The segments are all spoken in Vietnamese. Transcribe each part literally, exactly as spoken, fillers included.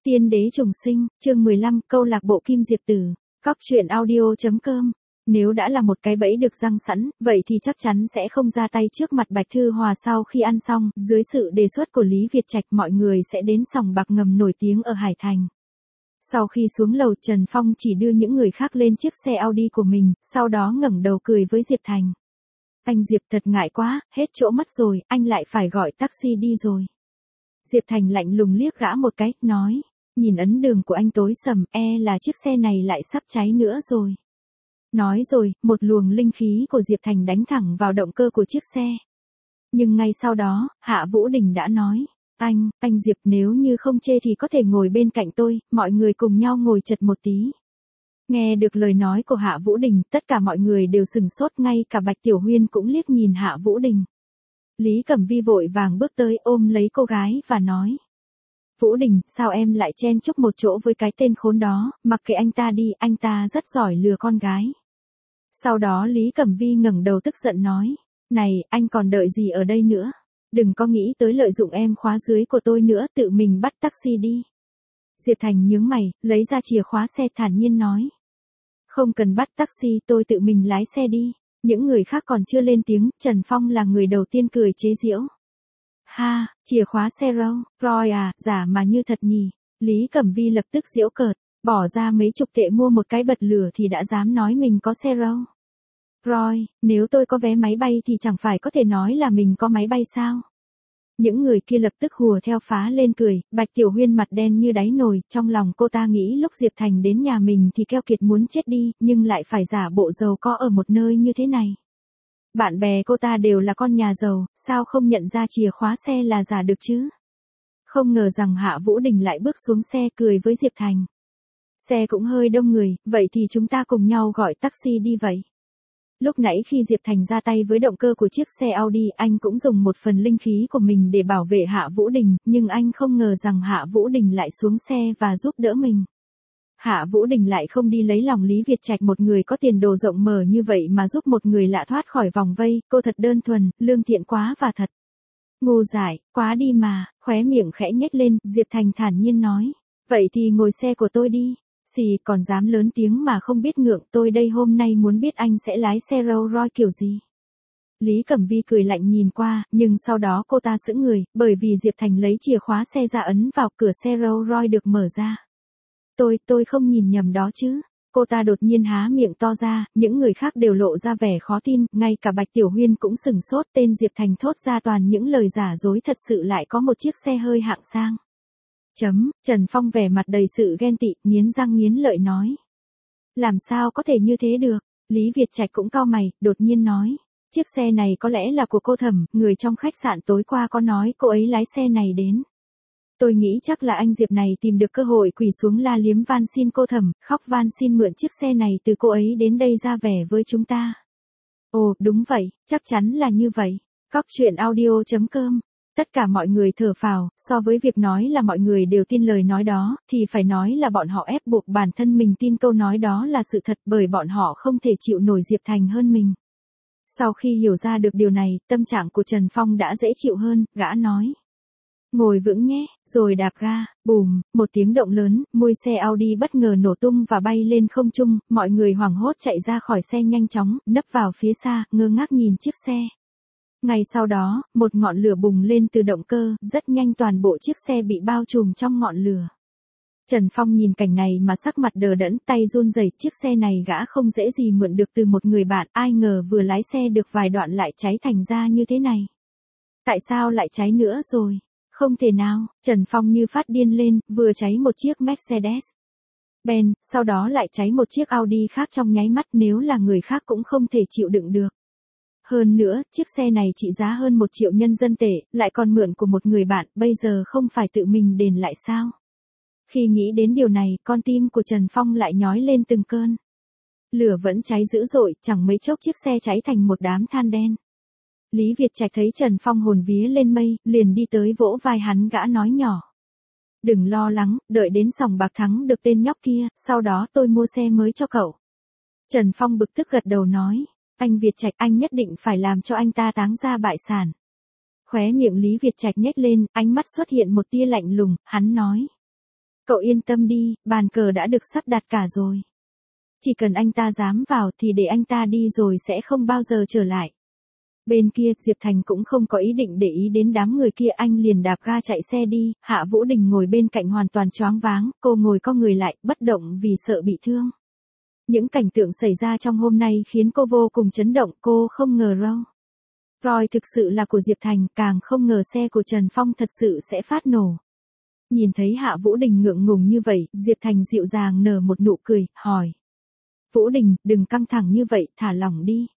Tiên đế trùng sinh, chương mười lăm, câu lạc bộ Kim Diệp Tử, cóc truyện audio.com. Nếu đã là một cái bẫy được răng sẵn, vậy thì chắc chắn sẽ không ra tay trước mặt Bạch Thư Hòa. Sau khi ăn xong, dưới sự đề xuất của Lý Việt Trạch, mọi người sẽ đến sòng bạc ngầm nổi tiếng ở Hải Thành. Sau khi xuống lầu, Trần Phong chỉ đưa những người khác lên chiếc xe Audi của mình, sau đó ngẩng đầu cười với Diệp Thành. Anh Diệp, thật ngại quá, hết chỗ mất rồi, anh lại phải gọi taxi đi rồi. Diệp Thành lạnh lùng liếc gã một cái, nói, nhìn ấn đường của anh tối sầm, e là chiếc xe này lại sắp cháy nữa rồi. Nói rồi, một luồng linh khí của Diệp Thành đánh thẳng vào động cơ của chiếc xe. Nhưng ngay sau đó, Hạ Vũ Đình đã nói, anh, anh Diệp, nếu như không chê thì có thể ngồi bên cạnh tôi, mọi người cùng nhau ngồi chật một tí. Nghe được lời nói của Hạ Vũ Đình, tất cả mọi người đều sừng sốt, ngay cả Bạch Tiểu Huyên cũng liếc nhìn Hạ Vũ Đình. Lý Cẩm Vi vội vàng bước tới ôm lấy cô gái và nói, Vũ Đình, sao em lại chen chúc một chỗ với cái tên khốn đó, mặc kệ anh ta đi, anh ta rất giỏi lừa con gái. Sau đó Lý Cẩm Vi ngẩng đầu tức giận nói, này, anh còn đợi gì ở đây nữa? Đừng có nghĩ tới lợi dụng em khóa dưới của tôi nữa, tự mình bắt taxi đi. Diệp Thành nhướng mày, lấy ra chìa khóa xe thản nhiên nói, không cần bắt taxi, tôi tự mình lái xe đi. Những người khác còn chưa lên tiếng, Trần Phong là người đầu tiên cười chế giễu. Ha, chìa khóa xe râu, Roy à, giả mà như thật nhỉ. Lý Cẩm Vi lập tức giễu cợt, bỏ ra mấy chục tệ mua một cái bật lửa thì đã dám nói mình có xe râu. Roy, nếu tôi có vé máy bay thì chẳng phải có thể nói là mình có máy bay sao? Những người kia lập tức hùa theo phá lên cười. Bạch Tiểu Huyên mặt đen như đáy nồi, trong lòng cô ta nghĩ lúc Diệp Thành đến nhà mình thì keo kiệt muốn chết đi, nhưng lại phải giả bộ giàu có ở một nơi như thế này. Bạn bè cô ta đều là con nhà giàu, sao không nhận ra chìa khóa xe là giả được chứ? Không ngờ rằng Hạ Vũ Đình lại bước xuống xe cười với Diệp Thành. Xe cũng hơi đông người, vậy thì chúng ta cùng nhau gọi taxi đi vậy. Lúc nãy khi Diệp Thành ra tay với động cơ của chiếc xe Audi, anh cũng dùng một phần linh khí của mình để bảo vệ Hạ Vũ Đình, nhưng anh không ngờ rằng Hạ Vũ Đình lại xuống xe và giúp đỡ mình. Hạ Vũ Đình lại không đi lấy lòng Lý Việt Trạch, một người có tiền đồ rộng mở như vậy mà giúp một người lạ thoát khỏi vòng vây, cô thật đơn thuần, lương thiện quá và thật ngu dại, quá đi mà. Khóe miệng khẽ nhếch lên, Diệp Thành thản nhiên nói, vậy thì ngồi xe của tôi đi. Xì, còn dám lớn tiếng mà không biết ngượng, tôi đây hôm nay muốn biết anh sẽ lái xe Rolls Royce kiểu gì. Lý Cẩm Vi cười lạnh nhìn qua, nhưng sau đó cô ta sững người, bởi vì Diệp Thành lấy chìa khóa xe ra ấn vào, cửa xe Rolls Royce được mở ra. Tôi, tôi không nhìn nhầm đó chứ. Cô ta đột nhiên há miệng to ra, những người khác đều lộ ra vẻ khó tin, ngay cả Bạch Tiểu Huyên cũng sừng sốt, tên Diệp Thành thốt ra toàn những lời giả dối, thật sự lại có một chiếc xe hơi hạng sang. Chấm, Trần Phong vẻ mặt đầy sự ghen tị, nghiến răng nghiến lợi nói. Làm sao có thể như thế được? Lý Việt Trạch cũng cau mày, đột nhiên nói. Chiếc xe này có lẽ là của cô Thẩm, người trong khách sạn tối qua có nói cô ấy lái xe này đến. Tôi nghĩ chắc là anh Diệp này tìm được cơ hội quỳ xuống la liếm van xin cô Thẩm, khóc van xin mượn chiếc xe này từ cô ấy đến đây ra vẻ với chúng ta. Ồ, đúng vậy, chắc chắn là như vậy. Cóc truyện audio.com. Tất cả mọi người thở phào, so với việc nói là mọi người đều tin lời nói đó, thì phải nói là bọn họ ép buộc bản thân mình tin câu nói đó là sự thật, bởi bọn họ không thể chịu nổi Diệp Thành hơn mình. Sau khi hiểu ra được điều này, tâm trạng của Trần Phong đã dễ chịu hơn, gã nói. Ngồi vững nhé, rồi đạp ga, bùm, một tiếng động lớn, mui xe Audi bất ngờ nổ tung và bay lên không trung, mọi người hoảng hốt chạy ra khỏi xe nhanh chóng, nấp vào phía xa, ngơ ngác nhìn chiếc xe. Ngay sau đó, một ngọn lửa bùng lên từ động cơ, rất nhanh toàn bộ chiếc xe bị bao trùm trong ngọn lửa. Trần Phong nhìn cảnh này mà sắc mặt đờ đẫn, tay run rẩy, chiếc xe này gã không dễ gì mượn được từ một người bạn, ai ngờ vừa lái xe được vài đoạn lại cháy thành ra như thế này. Tại sao lại cháy nữa rồi? Không thể nào, Trần Phong như phát điên lên, vừa cháy một chiếc Mercedes Benz, sau đó lại cháy một chiếc Audi khác trong nháy mắt, nếu là người khác cũng không thể chịu đựng được. Hơn nữa, chiếc xe này trị giá hơn một triệu nhân dân tệ, lại còn mượn của một người bạn, bây giờ không phải tự mình đền lại sao? Khi nghĩ đến điều này, con tim của Trần Phong lại nhói lên từng cơn. Lửa vẫn cháy dữ dội, chẳng mấy chốc chiếc xe cháy thành một đám than đen. Lý Việt Trạch thấy Trần Phong hồn vía lên mây, liền đi tới vỗ vai hắn, gã nói nhỏ. Đừng lo lắng, đợi đến sòng bạc thắng được tên nhóc kia, sau đó tôi mua xe mới cho cậu. Trần Phong bực tức gật đầu nói. Anh Việt Trạch, anh nhất định phải làm cho anh ta táng ra bại sản. Khóe miệng Lý Việt Trạch nhếch lên, ánh mắt xuất hiện một tia lạnh lùng, hắn nói. Cậu yên tâm đi, bàn cờ đã được sắp đặt cả rồi. Chỉ cần anh ta dám vào thì để anh ta đi rồi sẽ không bao giờ trở lại. Bên kia, Diệp Thành cũng không có ý định để ý đến đám người kia, anh liền đạp ga chạy xe đi, Hạ Vũ Đình ngồi bên cạnh hoàn toàn choáng váng, cô ngồi co người lại, bất động vì sợ bị thương. Những cảnh tượng xảy ra trong hôm nay khiến cô vô cùng chấn động, cô không ngờ Rolls Royce thực sự là của Diệp Thành, càng không ngờ xe của Trần Phong thật sự sẽ phát nổ. Nhìn thấy Hạ Vũ Đình ngượng ngùng như vậy, Diệp Thành dịu dàng nở một nụ cười, hỏi. Vũ Đình, đừng căng thẳng như vậy, thả lỏng đi.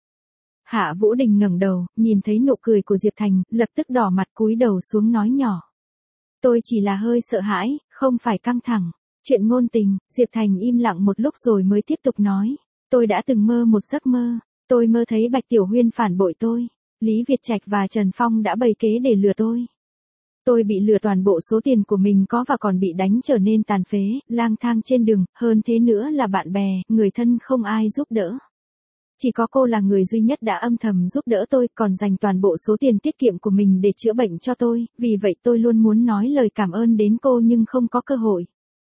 Hạ Vũ Đình ngẩng đầu, nhìn thấy nụ cười của Diệp Thành, lập tức đỏ mặt cúi đầu xuống nói nhỏ. Tôi chỉ là hơi sợ hãi, không phải căng thẳng. Chuyện ngôn tình, Diệp Thành im lặng một lúc rồi mới tiếp tục nói. Tôi đã từng mơ một giấc mơ, tôi mơ thấy Bạch Tiểu Huyên phản bội tôi. Lý Việt Trạch và Trần Phong đã bày kế để lừa tôi. Tôi bị lừa toàn bộ số tiền của mình có và còn bị đánh trở nên tàn phế, lang thang trên đường, hơn thế nữa là bạn bè, người thân không ai giúp đỡ. Chỉ có cô là người duy nhất đã âm thầm giúp đỡ tôi, còn dành toàn bộ số tiền tiết kiệm của mình để chữa bệnh cho tôi, vì vậy tôi luôn muốn nói lời cảm ơn đến cô nhưng không có cơ hội.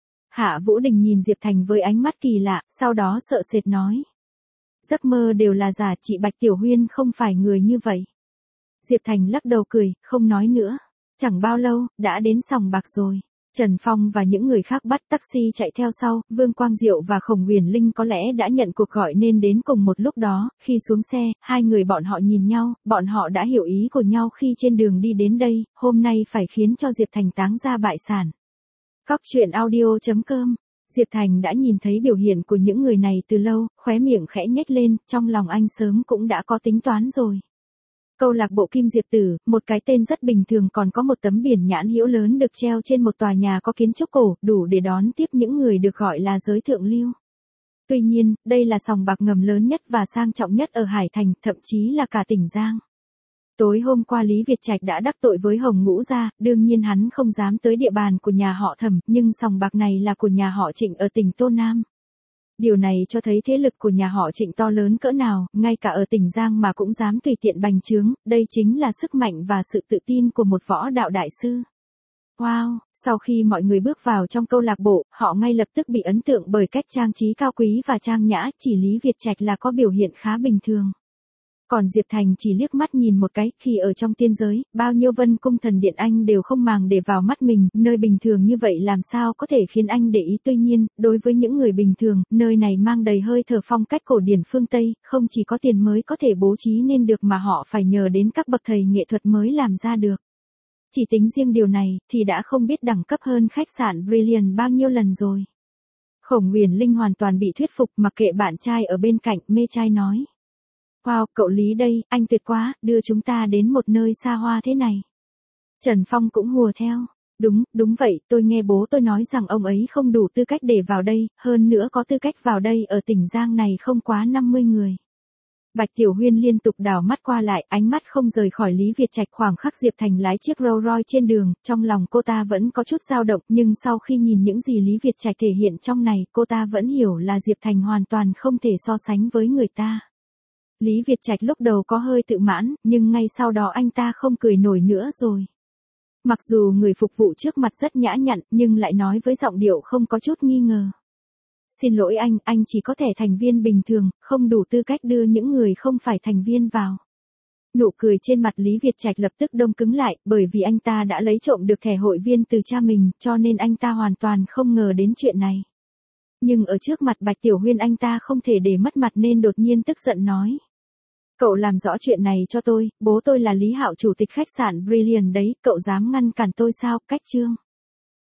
Hạ Vũ Đình nhìn Diệp Thành với ánh mắt kỳ lạ, sau đó sợ sệt nói. Giấc mơ đều là giả, chị Bạch Tiểu Huyên không phải người như vậy. Diệp Thành lắc đầu cười, không nói nữa. Chẳng bao lâu, đã đến sòng bạc rồi. Trần Phong và những người khác bắt taxi chạy theo sau, Vương Quang Diệu và Khổng Huyền Linh có lẽ đã nhận cuộc gọi nên đến cùng một lúc đó, khi xuống xe, hai người bọn họ nhìn nhau, bọn họ đã hiểu ý của nhau khi trên đường đi đến đây, hôm nay phải khiến cho Diệp Thành táng ra bại sản. Cóc truyện audio chấm com. Diệp Thành đã nhìn thấy biểu hiện của những người này từ lâu, khóe miệng khẽ nhếch lên, trong lòng anh sớm cũng đã có tính toán rồi. Câu lạc bộ Kim Diệp Tử, một cái tên rất bình thường, còn có một tấm biển nhãn hữu lớn được treo trên một tòa nhà có kiến trúc cổ, đủ để đón tiếp những người được gọi là giới thượng lưu. Tuy nhiên, đây là sòng bạc ngầm lớn nhất và sang trọng nhất ở Hải Thành, thậm chí là cả tỉnh Giang. Tối hôm qua Lý Việt Trạch đã đắc tội với Hồng Ngũ gia, đương nhiên hắn không dám tới địa bàn của nhà họ Thẩm, nhưng sòng bạc này là của nhà họ Trịnh ở tỉnh Tô Nam. Điều này cho thấy thế lực của nhà họ Trịnh to lớn cỡ nào, ngay cả ở tỉnh Giang mà cũng dám tùy tiện bành trướng, đây chính là sức mạnh và sự tự tin của một võ đạo đại sư. Wow, sau khi mọi người bước vào trong câu lạc bộ, họ ngay lập tức bị ấn tượng bởi cách trang trí cao quý và trang nhã, chỉ Lý Việt Trạch là có biểu hiện khá bình thường. Còn Diệp Thành chỉ liếc mắt nhìn một cái, khi ở trong tiên giới, bao nhiêu vân cung thần điện anh đều không màng để vào mắt mình, nơi bình thường như vậy làm sao có thể khiến anh để ý. Tuy nhiên, đối với những người bình thường, nơi này mang đầy hơi thở phong cách cổ điển phương Tây, không chỉ có tiền mới có thể bố trí nên được mà họ phải nhờ đến các bậc thầy nghệ thuật mới làm ra được. Chỉ tính riêng điều này, thì đã không biết đẳng cấp hơn khách sạn Brilliant bao nhiêu lần rồi. Khổng Huyền Linh hoàn toàn bị thuyết phục, mặc kệ bạn trai ở bên cạnh, mê trai nói. Wow, cậu Lý đây, anh tuyệt quá, đưa chúng ta đến một nơi xa hoa thế này. Trần Phong cũng hùa theo. Đúng, đúng vậy, tôi nghe bố tôi nói rằng ông ấy không đủ tư cách để vào đây, hơn nữa có tư cách vào đây ở tỉnh Giang này không quá năm mươi người. Bạch Tiểu Huyên liên tục đảo mắt qua lại, ánh mắt không rời khỏi Lý Việt Trạch. Khoảng khắc Diệp Thành lái chiếc Rolls Royce trên đường, trong lòng cô ta vẫn có chút dao động, nhưng sau khi nhìn những gì Lý Việt Trạch thể hiện trong này, cô ta vẫn hiểu là Diệp Thành hoàn toàn không thể so sánh với người ta. Lý Việt Trạch lúc đầu có hơi tự mãn, nhưng ngay sau đó anh ta không cười nổi nữa rồi. Mặc dù người phục vụ trước mặt rất nhã nhặn, nhưng lại nói với giọng điệu không có chút nghi ngờ. Xin lỗi anh, anh chỉ có thẻ thành viên bình thường, không đủ tư cách đưa những người không phải thành viên vào. Nụ cười trên mặt Lý Việt Trạch lập tức đông cứng lại, bởi vì anh ta đã lấy trộm được thẻ hội viên từ cha mình, cho nên anh ta hoàn toàn không ngờ đến chuyện này. Nhưng ở trước mặt Bạch Tiểu Huyên anh ta không thể để mất mặt nên đột nhiên tức giận nói. Cậu làm rõ chuyện này cho tôi, bố tôi là Lý Hạo chủ tịch khách sạn Brilliant đấy, cậu dám ngăn cản tôi sao, cách chương.